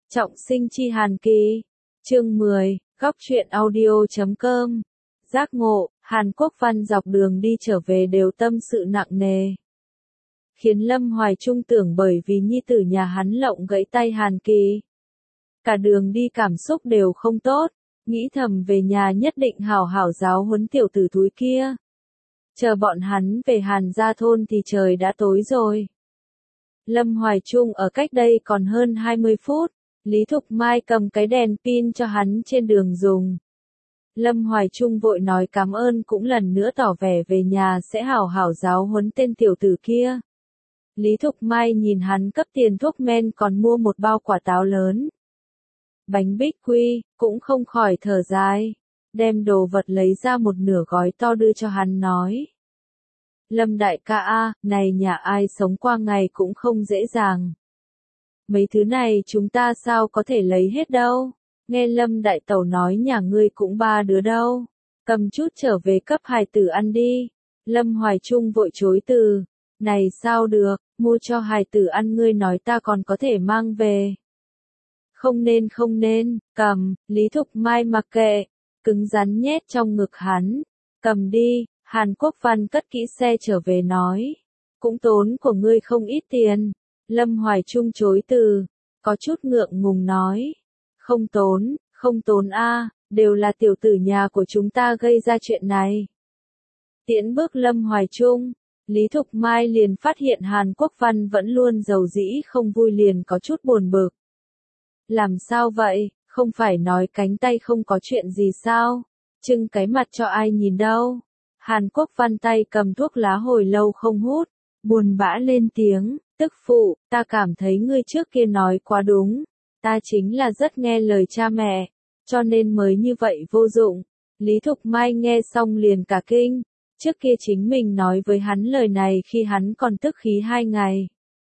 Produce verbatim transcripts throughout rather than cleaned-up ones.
Trọng sinh chi Hàn Kỳ. Chương mười, góc truyện audio chấm com. Giác ngộ, Hàn Quốc Văn dọc đường đi trở về đều tâm sự nặng nề. Khiến Lâm Hoài Trung tưởng bởi vì nhi tử nhà hắn lộng gãy tay Hàn Kỳ. Cả đường đi cảm xúc đều không tốt, nghĩ thầm về nhà nhất định hảo hảo giáo huấn tiểu tử thúi kia. Chờ bọn hắn về Hàn gia thôn thì trời đã tối rồi. Lâm Hoài Trung ở cách đây còn hơn hai mươi phút, Lý Thục Mai cầm cái đèn pin cho hắn trên đường dùng. Lâm Hoài Trung vội nói cảm ơn cũng lần nữa tỏ vẻ về nhà sẽ hảo hảo giáo huấn tên tiểu tử kia. Lý Thục Mai nhìn hắn cấp tiền thuốc men còn mua một bao quả táo lớn. Bánh bích quy, cũng không khỏi thở dài, đem đồ vật lấy ra một nửa gói to đưa cho hắn nói. Lâm đại ca a, này nhà ai sống qua ngày cũng không dễ dàng. Mấy thứ này chúng ta sao có thể lấy hết đâu. Nghe Lâm đại tẩu nói nhà ngươi cũng ba đứa đâu. Cầm chút trở về cấp hài tử ăn đi. Lâm Hoài Trung vội chối từ. Này sao được, mua cho hài tử ăn ngươi nói ta còn có thể mang về. Không nên không nên, cầm, Lý Thục Mai mặc kệ, cứng rắn nhét trong ngực hắn. Cầm đi, Hàn Quốc Văn cất kỹ xe trở về nói. Cũng tốn của ngươi không ít tiền. Lâm Hoài Trung chối từ, có chút ngượng ngùng nói. Không tốn, không tốn a, đều là tiểu tử nhà của chúng ta gây ra chuyện này. Tiễn bước Lâm Hoài Trung, Lý Thục Mai liền phát hiện Hàn Quốc Văn vẫn luôn giàu dĩ không vui liền có chút buồn bực. Làm sao vậy, không phải nói cánh tay không có chuyện gì sao, trưng cái mặt cho ai nhìn đâu. Hàn Quốc Văn tay cầm thuốc lá hồi lâu không hút, buồn bã lên tiếng, tức phụ, ta cảm thấy ngươi trước kia nói quá đúng, ta chính là rất nghe lời cha mẹ, cho nên mới như vậy vô dụng. Lý Thục Mai nghe xong liền cả kinh, trước kia chính mình nói với hắn lời này khi hắn còn tức khí hai ngày.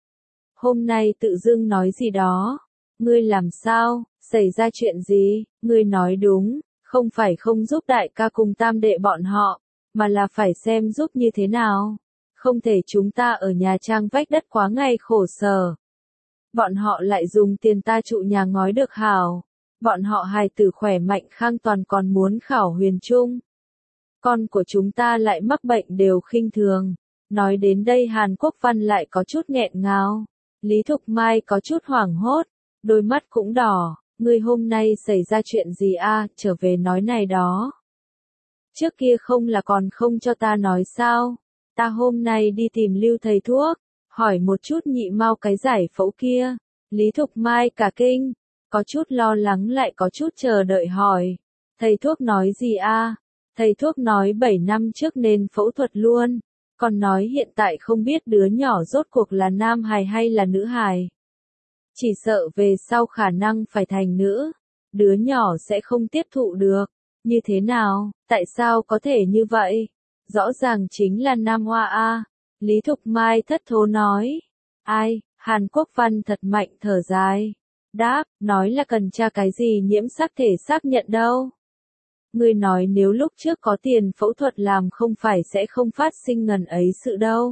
Hôm nay tự dưng nói gì đó, ngươi làm sao, xảy ra chuyện gì, ngươi nói đúng, không phải không giúp đại ca cùng tam đệ bọn họ, mà là phải xem giúp như thế nào. Không thể chúng ta ở nhà trang vách đất quá ngày khổ sở. Bọn họ lại dùng tiền ta trụ nhà ngói được hảo. Bọn họ hài tử khỏe mạnh khang toàn còn muốn khảo huyền trung. Con của chúng ta lại mắc bệnh đều khinh thường. Nói đến đây Hàn Quốc Văn lại có chút nghẹn ngào. Lý Thục Mai có chút hoảng hốt, đôi mắt cũng đỏ. Ngươi hôm nay xảy ra chuyện gì a, trở về nói này đó. Trước kia không là còn không cho ta nói sao. Ta hôm nay đi tìm Lưu thầy thuốc, hỏi một chút nhị mau cái giải phẫu kia. Lý Thục Mai cả kinh, có chút lo lắng lại có chút chờ đợi hỏi. Thầy thuốc nói gì a? Thầy thuốc nói bảy năm trước nên phẫu thuật luôn, còn nói hiện tại không biết đứa nhỏ rốt cuộc là nam hài hay là nữ hài. Chỉ sợ về sau khả năng phải thành nữ, đứa nhỏ sẽ không tiếp thụ được. Như thế nào, tại sao có thể như vậy? Rõ ràng chính là nam hoa a. Lý Thục Mai thất thố nói. Ai, Hàn Quốc Văn thật mạnh thở dài. Đáp, nói là cần tra cái gì nhiễm sắc thể xác nhận đâu. Ngươi nói nếu lúc trước có tiền phẫu thuật làm không phải sẽ không phát sinh ngần ấy sự đâu.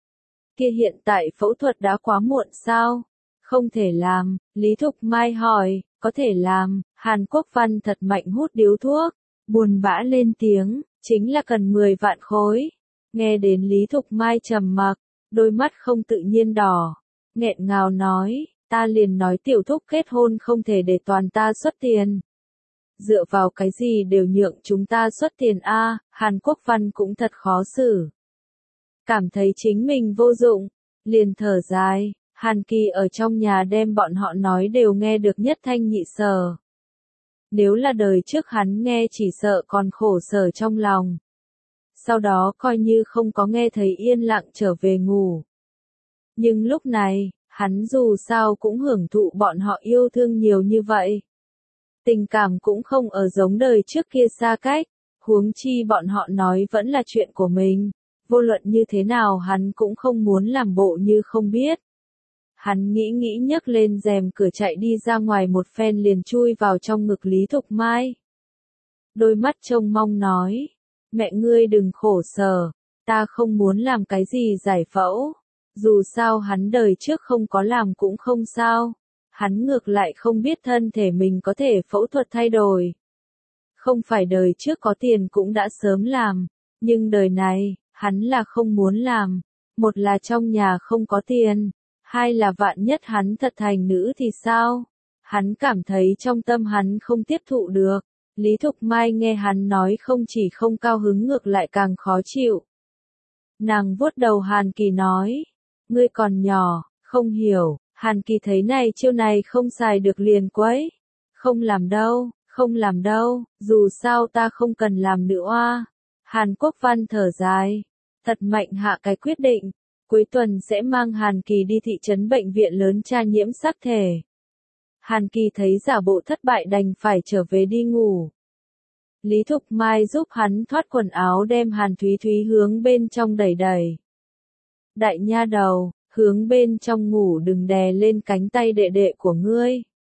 Kia hiện tại phẫu thuật đã quá muộn sao? Không thể làm, Lý Thục Mai hỏi, có thể làm. Hàn Quốc Văn thật mạnh hút điếu thuốc, buồn bã lên tiếng. Chính là cần mười vạn khối. Nghe đến Lý Thục Mai trầm mặc, đôi mắt không tự nhiên đỏ, nghẹn ngào nói, ta liền nói tiểu thúc kết hôn không thể để toàn ta xuất tiền. Dựa vào cái gì đều nhượng chúng ta xuất tiền a? Hàn Quốc Văn cũng thật khó xử. Cảm thấy chính mình vô dụng, liền thở dài, Hàn Kỳ ở trong nhà đem bọn họ nói đều nghe được nhất thanh nhị sở. Nếu là đời trước hắn nghe chỉ sợ còn khổ sở trong lòng. Sau đó coi như không có nghe thấy yên lặng trở về ngủ. Nhưng lúc này, hắn dù sao cũng hưởng thụ bọn họ yêu thương nhiều như vậy. Tình cảm cũng không ở giống đời trước kia xa cách, huống chi bọn họ nói vẫn là chuyện của mình. Vô luận như thế nào hắn cũng không muốn làm bộ như không biết. Hắn nghĩ nghĩ nhấc lên rèm cửa chạy đi ra ngoài một phen liền chui vào trong ngực Lý Thục Mai. Đôi mắt trông mong nói, mẹ ngươi đừng khổ sở, ta không muốn làm cái gì giải phẫu, dù sao hắn đời trước không có làm cũng không sao. hắn ngược lại không biết thân thể mình có thể phẫu thuật thay đổi. Không phải đời trước có tiền cũng đã sớm làm, nhưng đời này, hắn là không muốn làm. Một là trong nhà không có tiền, hai là vạn nhất hắn thật thành nữ thì sao? Hắn cảm thấy trong tâm hắn không tiếp thụ được. Lý Thục Mai nghe hắn nói không chỉ không cao hứng ngược lại càng khó chịu. Nàng vuốt đầu Hàn Kỳ nói, ngươi còn nhỏ, không hiểu. Hàn Kỳ thấy này chiêu này không xài được liền quấy. Không làm đâu, không làm đâu, dù sao ta không cần làm nữa oa. Hàn Quốc Văn thở dài, thật mạnh hạ cái quyết định, cuối tuần sẽ mang Hàn Kỳ đi thị trấn bệnh viện lớn tra nhiễm sắc thể. Hàn Kỳ thấy giả bộ thất bại đành phải trở về đi ngủ. Lý Thục Mai giúp hắn thoát quần áo đem Hàn Thúy Thúy hướng bên trong đẩy đẩy. Đại nha đầu, hướng bên trong ngủ đừng đè lên cánh tay đệ đệ của ngươi.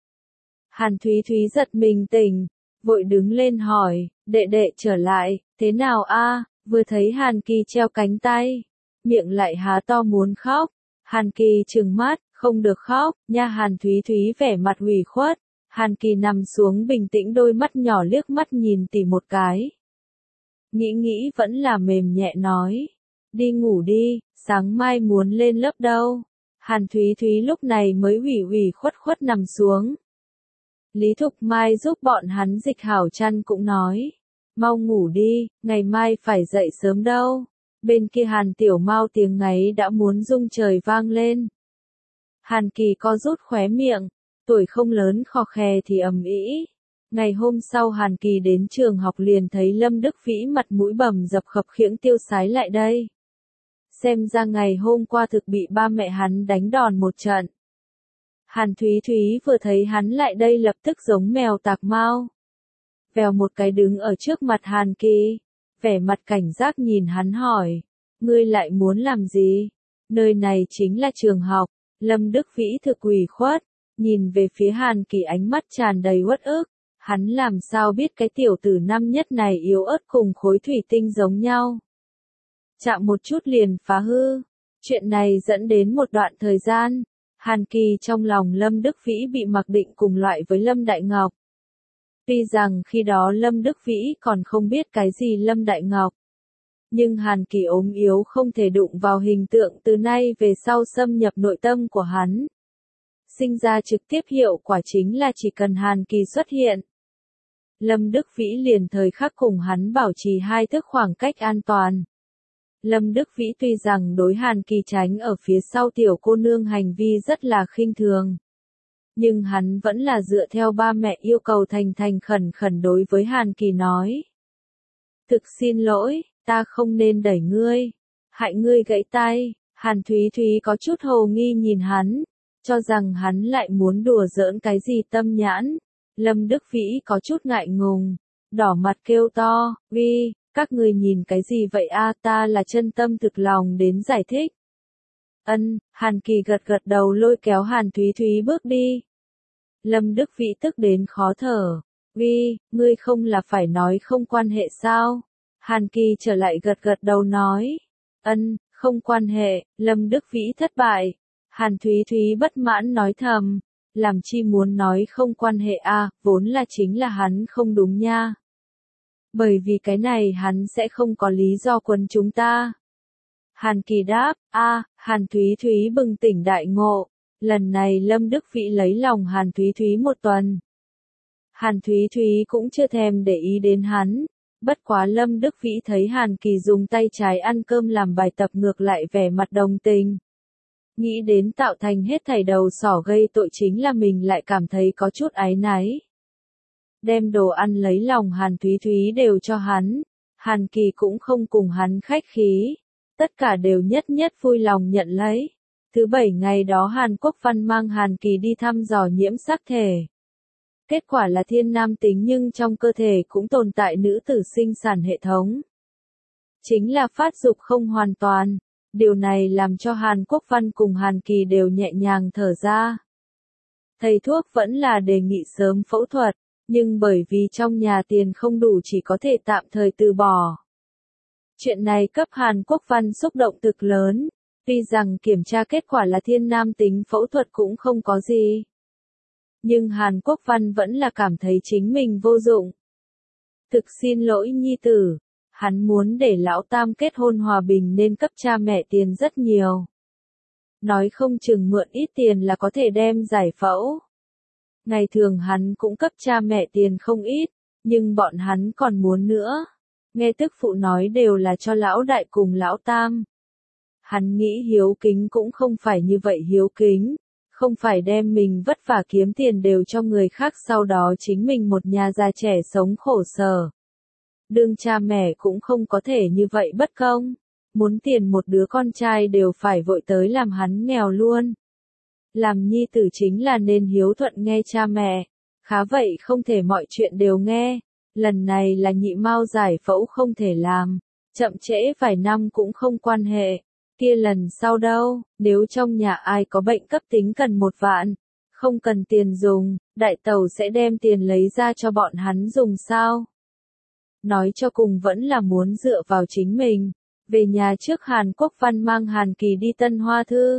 Hàn Thúy Thúy giật mình tỉnh, vội đứng lên hỏi, đệ đệ trở lại, thế nào a? Vừa thấy Hàn Kỳ treo cánh tay, miệng lại há to muốn khóc. Hàn Kỳ trừng mắt, không được khóc, nha. Hàn Thúy Thúy vẻ mặt ủy khuất. Hàn Kỳ nằm xuống bình tĩnh, đôi mắt nhỏ liếc mắt nhìn tỉ một cái. Nghĩ nghĩ vẫn là mềm nhẹ nói, đi ngủ đi, sáng mai muốn lên lớp đâu. Hàn Thúy Thúy lúc này mới ủy ủy khuất khuất nằm xuống. Lý Thục Mai giúp bọn hắn dịch hảo chăn cũng nói, mau ngủ đi, ngày mai phải dậy sớm đâu. Bên kia Hàn Tiểu Mao tiếng ngáy đã muốn rung trời vang lên. Hàn Kỳ co rút khóe miệng, tuổi không lớn khò khè thì ầm ĩ. Ngày hôm sau Hàn Kỳ đến trường học liền thấy Lâm Đức Vĩ mặt mũi bầm dập khập khiễng tiêu sái lại đây. Xem ra ngày hôm qua thực bị ba mẹ hắn đánh đòn một trận. Hàn Thúy Thúy vừa thấy hắn lại đây lập tức giống mèo tạc mao. Vèo một cái đứng ở trước mặt Hàn Kỳ, vẻ mặt cảnh giác nhìn hắn hỏi, ngươi lại muốn làm gì? Nơi này chính là trường học. Lâm Đức Vĩ thực ủy khuất, nhìn về phía Hàn Kỳ ánh mắt tràn đầy uất ức. Hắn làm sao biết cái tiểu tử năm nhất này yếu ớt cùng khối thủy tinh giống nhau. Chạm một chút liền phá hư. Chuyện này dẫn đến một đoạn thời gian, Hàn Kỳ trong lòng Lâm Đức Vĩ bị mặc định cùng loại với Lâm Đại Ngọc. Tuy rằng khi đó Lâm Đức Vĩ còn không biết cái gì Lâm Đại Ngọc. Nhưng Hàn Kỳ ốm yếu không thể đụng vào hình tượng từ nay về sau xâm nhập nội tâm của hắn. Sinh ra trực tiếp hiệu quả chính là chỉ cần Hàn Kỳ xuất hiện. Lâm Đức Vĩ liền thời khắc cùng hắn bảo trì hai thước khoảng cách an toàn. Lâm Đức Vĩ tuy rằng đối Hàn Kỳ tránh ở phía sau tiểu cô nương hành vi rất là khinh thường. Nhưng hắn vẫn là dựa theo ba mẹ yêu cầu thành thành khẩn khẩn đối với Hàn Kỳ nói. Thực xin lỗi, ta không nên đẩy ngươi, hại ngươi gãy tay. Hàn Thúy Thúy có chút hồ nghi nhìn hắn, cho rằng hắn lại muốn đùa giỡn cái gì tâm nhãn. Lâm Đức Vĩ có chút ngại ngùng, đỏ mặt kêu to, vi, các người nhìn cái gì vậy a? Ta là chân tâm thực lòng đến giải thích. Ân, Hàn Kỳ gật gật đầu lôi kéo Hàn Thúy Thúy bước đi. Lâm Đức Vĩ tức đến khó thở, vi, ngươi không là phải nói không quan hệ sao? Hàn Kỳ trở lại gật gật đầu nói, ân, không quan hệ. Lâm Đức Vĩ thất bại. Hàn Thúy Thúy bất mãn nói thầm, làm chi muốn nói không quan hệ a, à, vốn là chính là hắn không đúng nha. Bởi vì cái này hắn sẽ không có lý do quấn chúng ta. Hàn Kỳ đáp, a, à, Hàn Thúy Thúy bừng tỉnh đại ngộ. Lần này Lâm Đức Vĩ lấy lòng Hàn Thúy Thúy một tuần. Hàn Thúy Thúy cũng chưa thèm để ý đến hắn. Bất quá Lâm Đức Vĩ thấy Hàn Kỳ dùng tay trái ăn cơm làm bài tập ngược lại vẻ mặt đồng tình. Nghĩ đến tạo thành hết thảy đầu sỏ gây tội chính là mình lại cảm thấy có chút áy náy. Đem đồ ăn lấy lòng Hàn Thúy Thúy đều cho hắn. Hàn Kỳ cũng không cùng hắn khách khí. Tất cả đều nhất nhất vui lòng nhận lấy. Thứ bảy ngày đó Hàn Quốc Văn mang Hàn Kỳ đi thăm dò nhiễm sắc thể. Kết quả là thiên nam tính nhưng trong cơ thể cũng tồn tại nữ tử sinh sản hệ thống. Chính là phát dục không hoàn toàn. Điều này làm cho Hàn Quốc Văn cùng Hàn Kỳ đều nhẹ nhàng thở ra. Thầy thuốc vẫn là đề nghị sớm phẫu thuật, nhưng bởi vì trong nhà tiền không đủ chỉ có thể tạm thời từ bỏ. Chuyện này cấp Hàn Quốc Văn xúc động thực lớn, tuy rằng kiểm tra kết quả là thiên nam tính phẫu thuật cũng không có gì. Nhưng Hàn Quốc Văn vẫn là cảm thấy chính mình vô dụng. Thực xin lỗi nhi tử, hắn muốn để lão tam kết hôn hòa bình nên cấp cha mẹ tiền rất nhiều. Nói không chừng mượn ít tiền là có thể đem giải phẫu. Ngày thường hắn cũng cấp cha mẹ tiền không ít, nhưng bọn hắn còn muốn nữa. Nghe tức phụ nói đều là cho lão đại cùng lão tam. Hắn nghĩ hiếu kính cũng không phải như vậy hiếu kính, không phải đem mình vất vả kiếm tiền đều cho người khác sau đó chính mình một nhà già trẻ sống khổ sở. Đương cha mẹ cũng không có thể như vậy bất công, muốn tiền một đứa con trai đều phải vội tới làm hắn nghèo luôn. Làm nhi tử chính là nên hiếu thuận nghe cha mẹ, khá vậy không thể mọi chuyện đều nghe, lần này là nhị mao giải phẫu không thể làm, chậm trễ vài năm cũng không quan hệ, kia lần sau đâu, nếu trong nhà ai có bệnh cấp tính cần một vạn, không cần tiền dùng, đại tẩu sẽ đem tiền lấy ra cho bọn hắn dùng sao? Nói cho cùng vẫn là muốn dựa vào chính mình, về nhà trước Hàn Quốc Văn mang Hàn Kỳ đi Tân Hoa Thư.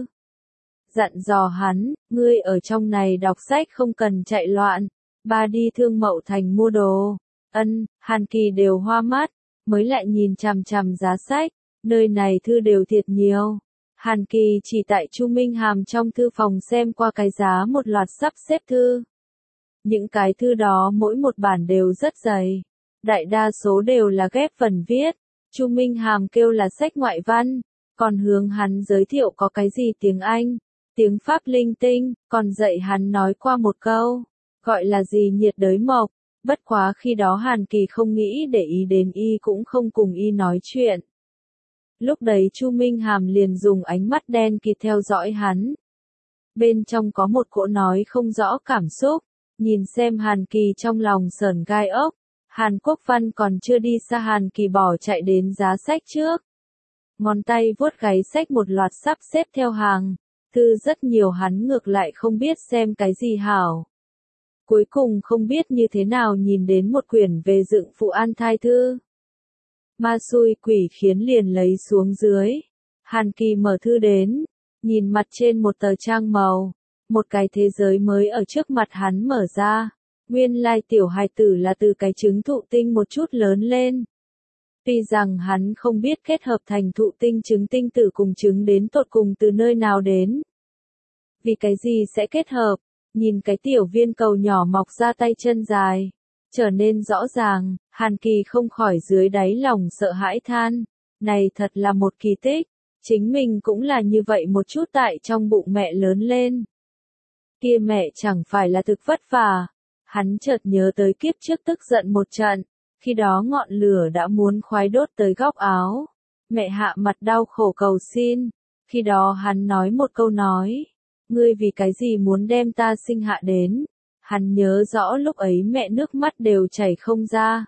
Dặn dò hắn, ngươi ở trong này đọc sách không cần chạy loạn, ba đi Thương Mậu Thành mua đồ. Ân, Hàn Kỳ đều hoa mắt, mới lại nhìn chằm chằm giá sách, nơi này thư đều thiệt nhiều. Hàn Kỳ chỉ tại Chu Minh Hàm trong thư phòng xem qua cái giá một loạt sắp xếp thư. Những cái thư đó mỗi một bản đều rất dày, đại đa số đều là ghép phần viết. Chu Minh Hàm kêu là sách ngoại văn, còn hướng hắn giới thiệu có cái gì tiếng Anh, tiếng Pháp linh tinh, còn dạy hắn nói qua một câu, gọi là gì nhiệt đới mộc, bất quá khi đó Hàn Kỳ không nghĩ để ý đến y cũng không cùng y nói chuyện. Lúc đấy Chu Minh Hàm liền dùng ánh mắt đen kịt theo dõi hắn. Bên trong có một cỗ nói không rõ cảm xúc, nhìn xem Hàn Kỳ trong lòng sờn gai ốc. Hàn Quốc Văn còn chưa đi xa Hàn Kỳ bỏ chạy đến giá sách trước. Ngón tay vuốt gáy sách một loạt sắp xếp theo hàng, thư rất nhiều hắn ngược lại không biết xem cái gì hảo. Cuối cùng không biết như thế nào nhìn đến một quyển về dựng phụ an thai thư. Ma xui quỷ khiến liền lấy xuống dưới. Hàn Kỳ mở thư đến, nhìn mặt trên một tờ trang màu, một cái thế giới mới ở trước mặt hắn mở ra. Nguyên lai tiểu hài tử là từ cái trứng thụ tinh một chút lớn lên. Tuy rằng hắn không biết kết hợp thành thụ tinh trứng tinh tử cùng trứng đến tột cùng từ nơi nào đến. Vì cái gì sẽ kết hợp, nhìn cái tiểu viên cầu nhỏ mọc ra tay chân dài, trở nên rõ ràng, Hàn Kỳ không khỏi dưới đáy lòng sợ hãi than. Này thật là một kỳ tích, chính mình cũng là như vậy một chút tại trong bụng mẹ lớn lên. Kia mẹ chẳng phải là thực vất vả. Hắn chợt nhớ tới kiếp trước tức giận một trận, khi đó ngọn lửa đã muốn khoái đốt tới góc áo. Mẹ hạ mặt đau khổ cầu xin, khi đó hắn nói một câu nói, ngươi vì cái gì muốn đem ta sinh hạ đến. Hắn nhớ rõ lúc ấy mẹ nước mắt đều chảy không ra.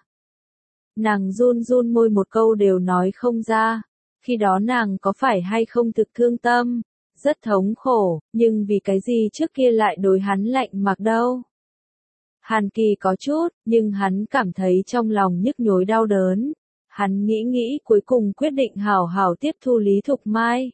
Nàng run run môi một câu đều nói không ra, khi đó nàng có phải hay không thực thương tâm, rất thống khổ, nhưng vì cái gì trước kia lại đối hắn lạnh mặc đâu. Hàn Kỳ có chút, nhưng hắn cảm thấy trong lòng nhức nhối đau đớn. Hắn nghĩ nghĩ cuối cùng quyết định hảo hảo tiếp thu Lý Thục Mai.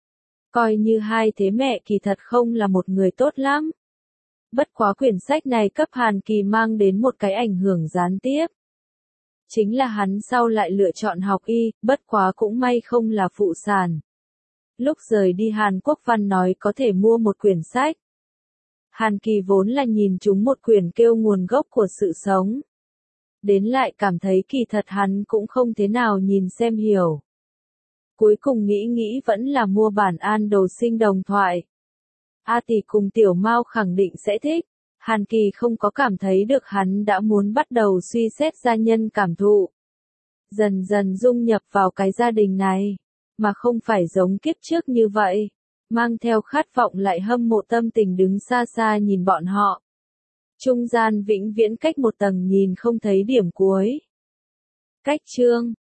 Coi như hai thế mẹ kỳ thật không là một người tốt lắm. Bất quá quyển sách này cấp Hàn Kỳ mang đến một cái ảnh hưởng gián tiếp. Chính là hắn sau lại lựa chọn học y, bất quá cũng may không là phụ sản. Lúc rời đi Hàn Quốc Văn nói có thể mua một quyển sách. Hàn Kỳ vốn là nhìn chúng một quyển kêu nguồn gốc của sự sống. Đến lại cảm thấy kỳ thật hắn cũng không thế nào nhìn xem hiểu. Cuối cùng nghĩ nghĩ vẫn là mua bản An Đồ Sinh đồng thoại. A Tỷ cùng Tiểu Mao khẳng định sẽ thích. Hàn Kỳ không có cảm thấy được hắn đã muốn bắt đầu suy xét gia nhân cảm thụ. Dần dần dung nhập vào cái gia đình này, mà không phải giống kiếp trước như vậy. Mang theo khát vọng lại hâm mộ tâm tình đứng xa xa nhìn bọn họ. Trung gian vĩnh viễn cách một tầng nhìn không thấy điểm cuối. Cách chương